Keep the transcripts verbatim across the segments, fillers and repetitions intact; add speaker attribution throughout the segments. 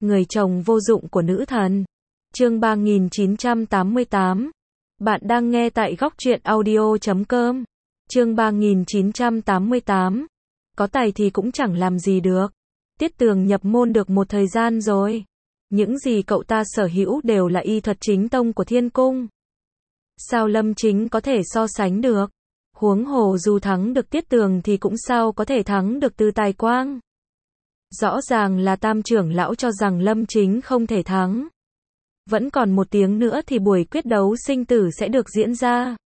Speaker 1: Người chồng vô dụng của nữ thần. Chương ba nghìn chín trăm tám mươi tám. Bạn đang nghe tại góc truyện audio chấm com. Chương ba nghìn chín trăm tám mươi tám. Có tài thì cũng chẳng làm gì được. Tiết Tường nhập môn được một thời gian rồi. Những gì cậu ta sở hữu đều là y thuật chính tông của Thiên Cung. Sao Lâm Chính có thể so sánh được? Huống hồ dù thắng được Tiết Tường thì cũng sao có thể thắng được Từ Tài Quang? Rõ ràng là Tam trưởng lão cho rằng Lâm Chính không thể thắng. Vẫn còn một tiếng nữa thì buổi quyết đấu sinh tử sẽ được diễn ra.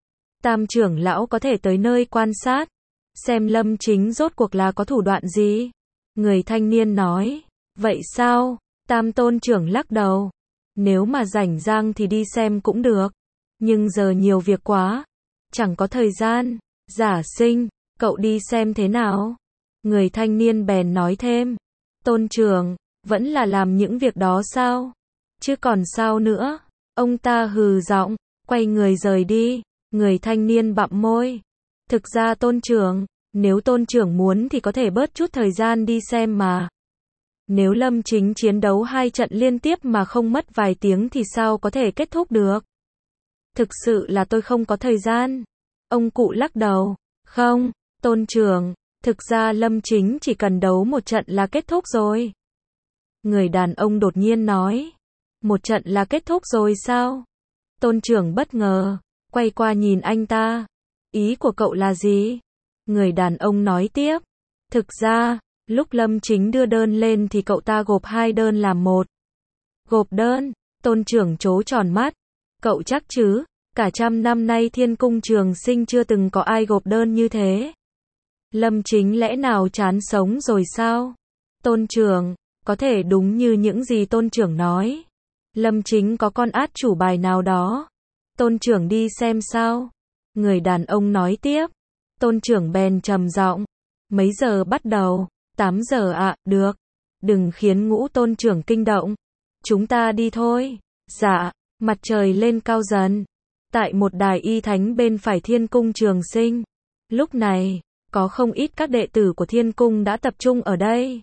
Speaker 1: Tam trưởng lão có thể tới nơi quan sát, xem Lâm Chính rốt cuộc là có thủ đoạn gì. Người thanh niên nói, vậy sao? Tam tôn trưởng lắc đầu. Nếu mà rảnh rang thì đi xem cũng được. Nhưng giờ nhiều việc quá. Chẳng có thời gian. Giả Sinh, cậu đi xem thế nào? Người thanh niên bèn nói thêm. Tôn trưởng, vẫn là làm những việc đó sao? Chứ còn sao nữa? Ông ta hừ giọng, quay người rời đi. Người thanh niên bặm môi. Thực ra tôn trưởng, nếu tôn trưởng muốn thì có thể bớt chút thời gian đi xem mà. Nếu Lâm Chính chiến đấu hai trận liên tiếp mà không mất vài tiếng thì sao có thể kết thúc được? Thực sự là tôi không có thời gian. Ông cụ lắc đầu. Không, tôn trưởng, thực ra Lâm Chính chỉ cần đấu một trận là kết thúc rồi. Người đàn ông đột nhiên nói. Một trận là kết thúc rồi sao? Tôn trưởng bất ngờ, quay qua nhìn anh ta. Ý của cậu là gì? Người đàn ông nói tiếp. Thực ra, lúc Lâm Chính đưa đơn lên thì cậu ta gộp hai đơn làm một. Gộp đơn? Tôn trưởng trố tròn mắt. Cậu chắc chứ? Cả trăm năm nay Thiên Cung Trường Sinh chưa từng có ai gộp đơn như thế. Lâm Chính lẽ nào chán sống rồi sao? Tôn trưởng, có thể đúng như những gì tôn trưởng nói. Lâm Chính có con át chủ bài nào đó. Tôn trưởng đi xem sao? Người đàn ông nói tiếp. Tôn trưởng bèn trầm giọng. Mấy giờ bắt đầu? tám giờ ạ, à, được. Đừng khiến Ngũ tôn trưởng kinh động. Chúng ta đi thôi. Dạ, mặt trời lên cao dần. Tại một đài y thánh bên phải Thiên Cung Trường Sinh. Lúc này, có không ít các đệ tử của Thiên Cung đã tập trung ở đây.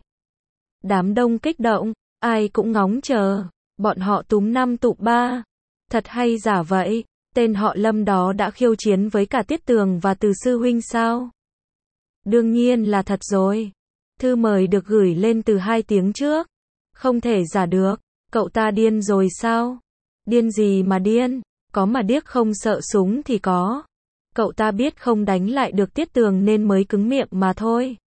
Speaker 1: Đám đông kích động, ai cũng ngóng chờ. Bọn họ túm năm tụ ba. Thật hay giả vậy? Tên họ Lâm đó đã khiêu chiến với cả Tiết Tường và Từ sư huynh sao? Đương nhiên là thật rồi. Thư mời được gửi lên từ hai tiếng trước. Không thể giả được. Cậu ta điên rồi sao? Điên gì mà điên? Có mà điếc không sợ súng thì có. Cậu ta biết không đánh lại được Tiết Tường nên mới cứng miệng mà thôi.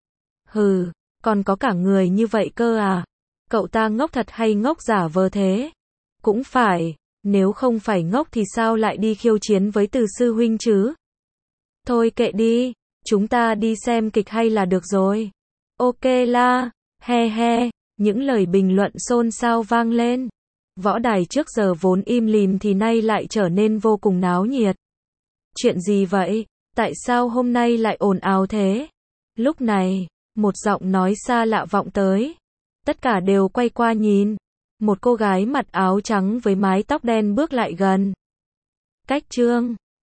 Speaker 1: Hừ, còn có cả người như vậy cơ à? Cậu ta ngốc thật hay ngốc giả vờ thế? Cũng phải, nếu không phải ngốc thì sao lại đi khiêu chiến với Từ sư huynh chứ? Thôi kệ đi, chúng ta đi xem kịch hay là được rồi. Ok la, he he, những lời bình luận xôn xao vang lên. Võ đài trước giờ vốn im lìm thì nay lại trở nên vô cùng náo nhiệt. Chuyện gì vậy? Tại sao hôm nay lại ồn ào thế? Lúc này, một giọng nói xa lạ vọng tới. Tất cả đều quay qua nhìn. Một cô gái mặc áo trắng với mái tóc đen bước lại gần. Cách Trương,